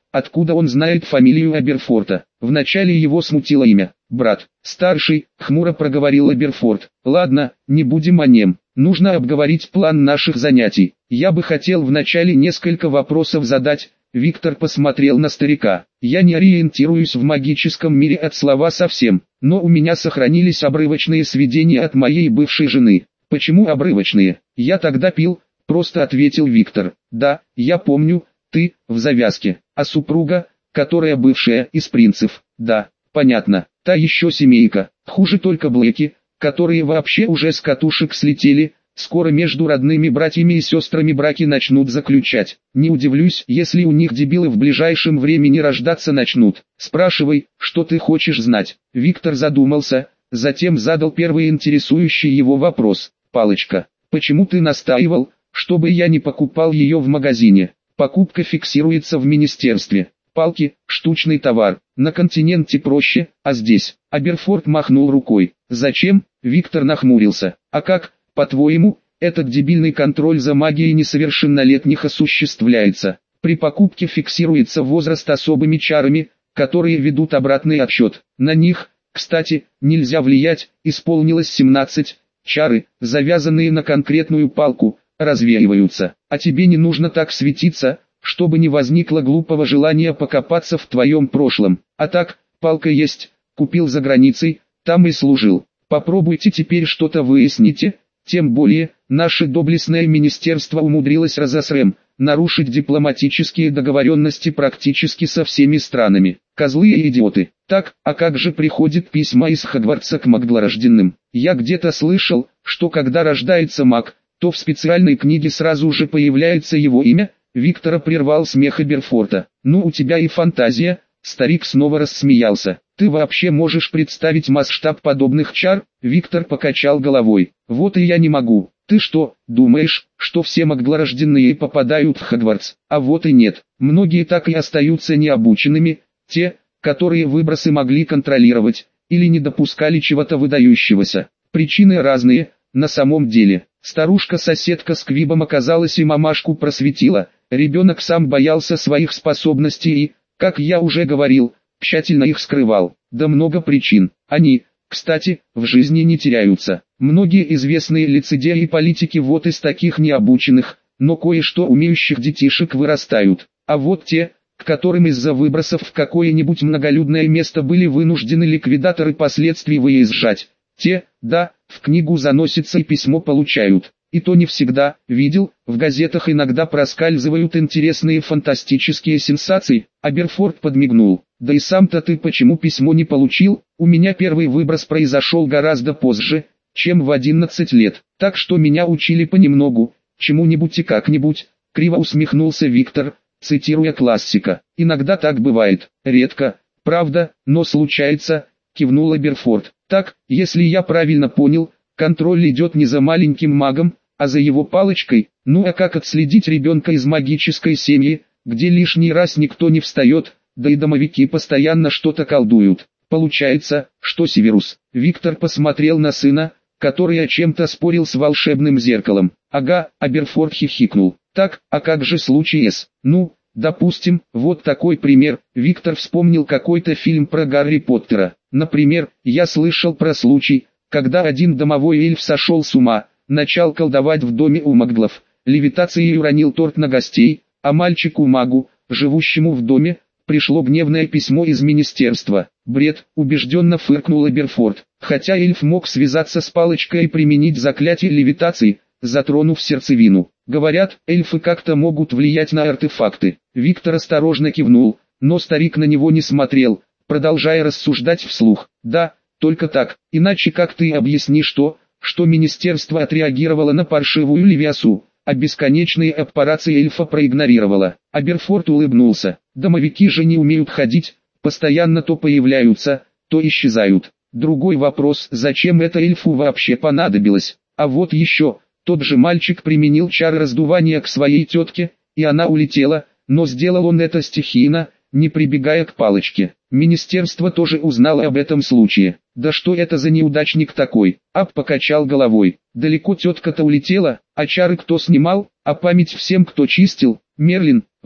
откуда он знает фамилию Аберфорта. Вначале его смутило имя. «Брат, старший», — хмуро проговорил Аберфорд. «Ладно, не будем о нем. Нужно обговорить план наших занятий. Я бы хотел вначале несколько вопросов задать». Виктор посмотрел на старика. «Я не ориентируюсь в магическом мире от слова совсем, но у меня сохранились обрывочные сведения от моей бывшей жены». «Почему обрывочные? Я тогда пил», — просто ответил Виктор. «Да, я помню, ты, в завязке, а супруга, которая бывшая из принцев». «Да, понятно, та еще семейка, хуже только Блэки, которые вообще уже с катушек слетели». Скоро между родными братьями и сестрами браки начнут заключать. Не удивлюсь, если у них дебилы в ближайшем времени рождаться начнут. Спрашивай, что ты хочешь знать». Виктор задумался, затем задал первый интересующий его вопрос. «Палочка, почему ты настаивал, чтобы я не покупал ее в магазине? Покупка фиксируется в министерстве. Палки – штучный товар. На континенте проще, а здесь». Аберфорд махнул рукой. «Зачем?» Виктор нахмурился. «А как? По-твоему, этот дебильный контроль за магией несовершеннолетних осуществляется? При покупке фиксируется возраст особыми чарами, которые ведут обратный отсчет. На них, кстати, нельзя влиять, исполнилось 17, чары, завязанные на конкретную палку, развеиваются. А тебе не нужно так светиться, чтобы не возникло глупого желания покопаться в твоем прошлом. А так, палка есть, купил за границей, там и служил. Попробуйте теперь что-то выясните». Тем более, наше доблестное министерство умудрилось разосрем, нарушить дипломатические договоренности практически со всеми странами. Козлы и идиоты. Так, а как же приходят письма из Хогвартса к магорожденным? Я где-то слышал, что когда рождается маг, то в специальной книге сразу же появляется его имя. Виктора прервал смех Аберфорта. «Ну у тебя и фантазия». Старик снова рассмеялся. «Ты вообще можешь представить масштаб подобных чар?» Виктор покачал головой. «Вот и я не могу. Ты что, думаешь, что все маглорожденные попадают в Хогвартс? А вот и нет. Многие так и остаются необученными, те, которые выбросы могли контролировать, или не допускали чего-то выдающегося. Причины разные, на самом деле. Старушка-соседка с Квибом оказалась и мамашку просветила. Ребенок сам боялся своих способностей и, как я уже говорил, тщательно их скрывал. Да много причин. Они, кстати, в жизни не теряются. Многие известные лицедеи и политики вот из таких необученных, но кое-что умеющих детишек вырастают. А вот те, к которым из-за выбросов в какое-нибудь многолюдное место были вынуждены ликвидаторы последствий выезжать. Те, да, в книгу заносится и письмо получают. И то не всегда. Видел, в газетах иногда проскальзывают интересные фантастические сенсации. Аберфорд подмигнул. Да и сам-то ты почему письмо не получил? У меня первый выброс произошел гораздо позже, чем в 11 лет. Так что меня учили понемногу, чему-нибудь и как-нибудь. Криво усмехнулся Виктор, цитируя классика. Иногда так бывает. Редко, правда, но случается, кивнул Аберфорд. Так, если я правильно понял, контроль идет не за маленьким магом, а за его палочкой. Ну а как отследить ребенка из магической семьи, где лишний раз никто не встает, да и домовики постоянно что-то колдуют? Получается, что Северус. Виктор посмотрел на сына, который о чем-то спорил с волшебным зеркалом. Ага, Аберфорд хихикнул. Так, а как же случай С? Ну, допустим, вот такой пример. Виктор вспомнил какой-то фильм про Гарри Поттера. Например, я слышал про случай, когда один домовой эльф сошел с ума, начал колдовать в доме у маглов, левитацией уронил торт на гостей, а мальчику-магу, живущему в доме, пришло гневное письмо из министерства. Бред, убежденно фыркнул Аберфорд. Хотя эльф мог связаться с палочкой и применить заклятие левитации, затронув сердцевину. Говорят, эльфы как-то могут влиять на артефакты. Виктор осторожно кивнул, но старик на него не смотрел, продолжая рассуждать вслух. Да, только так, иначе как ты объяснишь то, что министерство отреагировало на паршивую Левиасу, а бесконечные операции эльфа проигнорировало. Аберфорд улыбнулся. Домовики же не умеют ходить, постоянно то появляются, то исчезают. Другой вопрос, зачем это эльфу вообще понадобилось? А вот еще, тот же мальчик применил чары раздувания к своей тетке, и она улетела, но сделал он это стихийно, не прибегая к палочке. Министерство тоже узнало об этом случае. Да что это за неудачник такой? Аб покачал головой. Далеко тетка-то улетела, а чары кто снимал, а память всем кто чистил? Мерлин,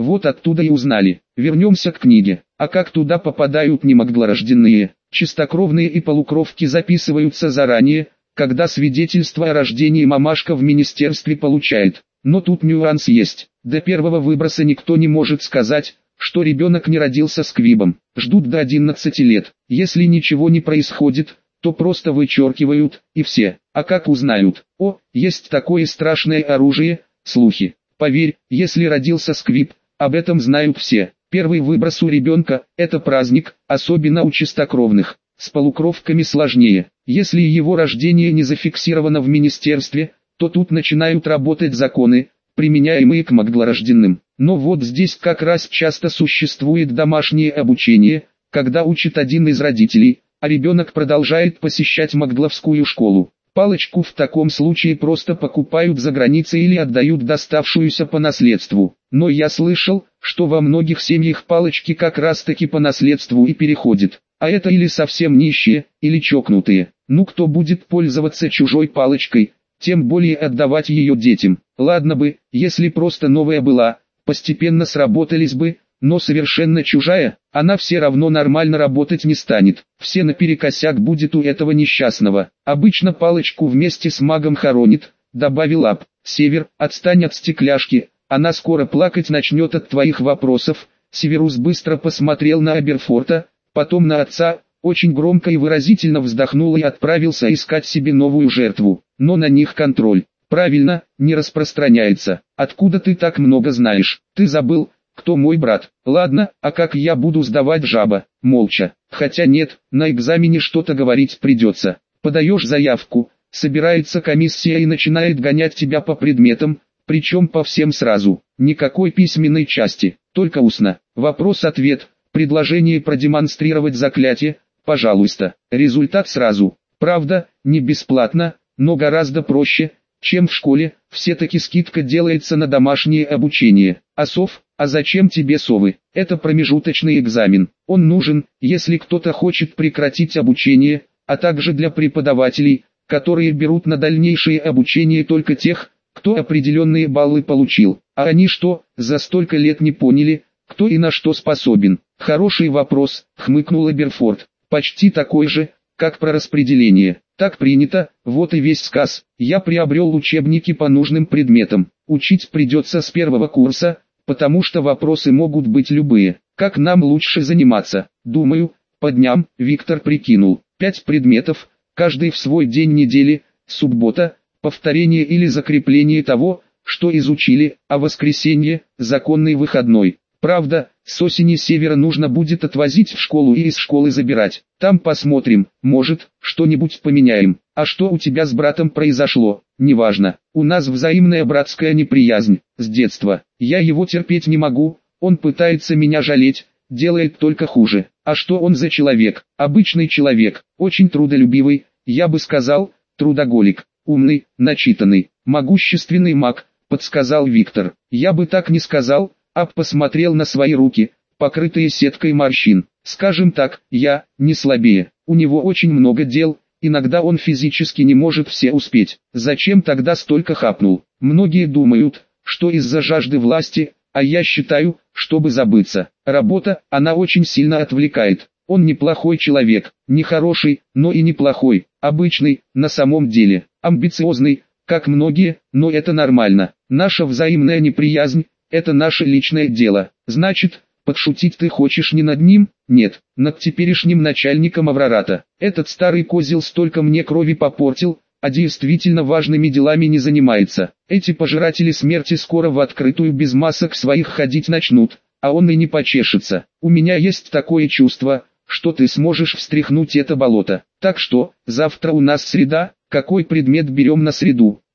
Вот оттуда и узнали. Вернемся к книге. А как туда попадают немоглорожденные? Чистокровные и полукровки записываются заранее, когда свидетельство о рождении мамашка в министерстве получает. Но тут нюанс есть. До первого выброса никто не может сказать, что ребенок не родился сквибом. Ждут до 11 лет. Если ничего не происходит, то просто вычеркивают, и все. А как узнают? О, есть такое страшное оружие, слухи. Поверь, если родился сквиб, об этом знают все. Первый выброс у ребенка – это праздник, особенно у чистокровных. С полукровками сложнее. Если его рождение не зафиксировано в министерстве, то тут начинают работать законы, применяемые к маглорожденным. Но вот здесь как раз часто существует домашнее обучение, когда учит один из родителей, а ребенок продолжает посещать магловскую школу. Палочку в таком случае просто покупают за границей или отдают доставшуюся по наследству. Но я слышал, что во многих семьях палочки как раз таки по наследству и переходят. А это или совсем нищие, или чокнутые. Ну кто будет пользоваться чужой палочкой, тем более отдавать ее детям. Ладно бы, если просто новая была, постепенно сработались бы, но совершенно чужая, она все равно нормально работать не станет. Все наперекосяк будет у этого несчастного. Обычно палочку вместе с магом хоронит, добавил Ап. Север, отстань от стекляшки, она скоро плакать начнет от твоих вопросов. Северус быстро посмотрел на Аберфорта, потом на отца, очень громко и выразительно вздохнул и отправился искать себе новую жертву. Но на них контроль, правильно, не распространяется. Откуда ты так много знаешь? Ты забыл, кто мой брат? Ладно, а как я буду сдавать, жаба? Молча. Хотя нет, на экзамене что-то говорить придется. Подаешь заявку, собирается комиссия и начинает гонять тебя по предметам, причем по всем сразу. Никакой письменной части, только устно. Вопрос-ответ, предложение продемонстрировать заклятие, пожалуйста. Результат сразу. Правда, не бесплатно, но гораздо проще, чем в школе. Все-таки скидка делается на домашнее обучение. А сов? А зачем тебе совы? Это промежуточный экзамен. Он нужен, если кто-то хочет прекратить обучение, а также для преподавателей, которые берут на дальнейшее обучение только тех, кто определенные баллы получил. А они что, за столько лет не поняли, кто и на что способен? Хороший вопрос, хмыкнул Аберфорд. Почти такой же, как про распределение. Так принято, вот и весь сказ. Я приобрел учебники по нужным предметам. Учить придется с первого курса, потому что вопросы могут быть любые. Как нам лучше заниматься? Думаю, по дням, Виктор прикинул. 5 предметов, каждый в свой день недели, суббота, повторение или закрепление того, что изучили, а воскресенье – законный выходной. Правда, с осени Севера нужно будет отвозить в школу и из школы забирать. Там посмотрим, может, что-нибудь поменяем. А что у тебя с братом произошло? Неважно. У нас взаимная братская неприязнь, с детства. Я его терпеть не могу, он пытается меня жалеть, делает только хуже. А что он за человек? Обычный человек, очень трудолюбивый, я бы сказал, трудоголик. Умный, начитанный, могущественный маг, подсказал Виктор. Я бы так не сказал. Ап посмотрел на свои руки, покрытые сеткой морщин. Скажем так, я не слабее. У него очень много дел, иногда он физически не может все успеть. Зачем тогда столько хапнул? Многие думают, что из-за жажды власти, а я считаю, чтобы забыться. Работа, она очень сильно отвлекает. Он неплохой человек, не хороший, но и неплохой, обычный, на самом деле, амбициозный, как многие, но это нормально. Наша взаимная неприязнь, это наше личное дело. Значит, подшутить ты хочешь не над ним? Нет, над теперешним начальником Аврората. Этот старый козел столько мне крови попортил, а действительно важными делами не занимается. Эти пожиратели смерти скоро в открытую без масок своих ходить начнут, а он и не почешется. У меня есть такое чувство, что ты сможешь встряхнуть это болото. Так что, завтра у нас среда, какой предмет берем на среду?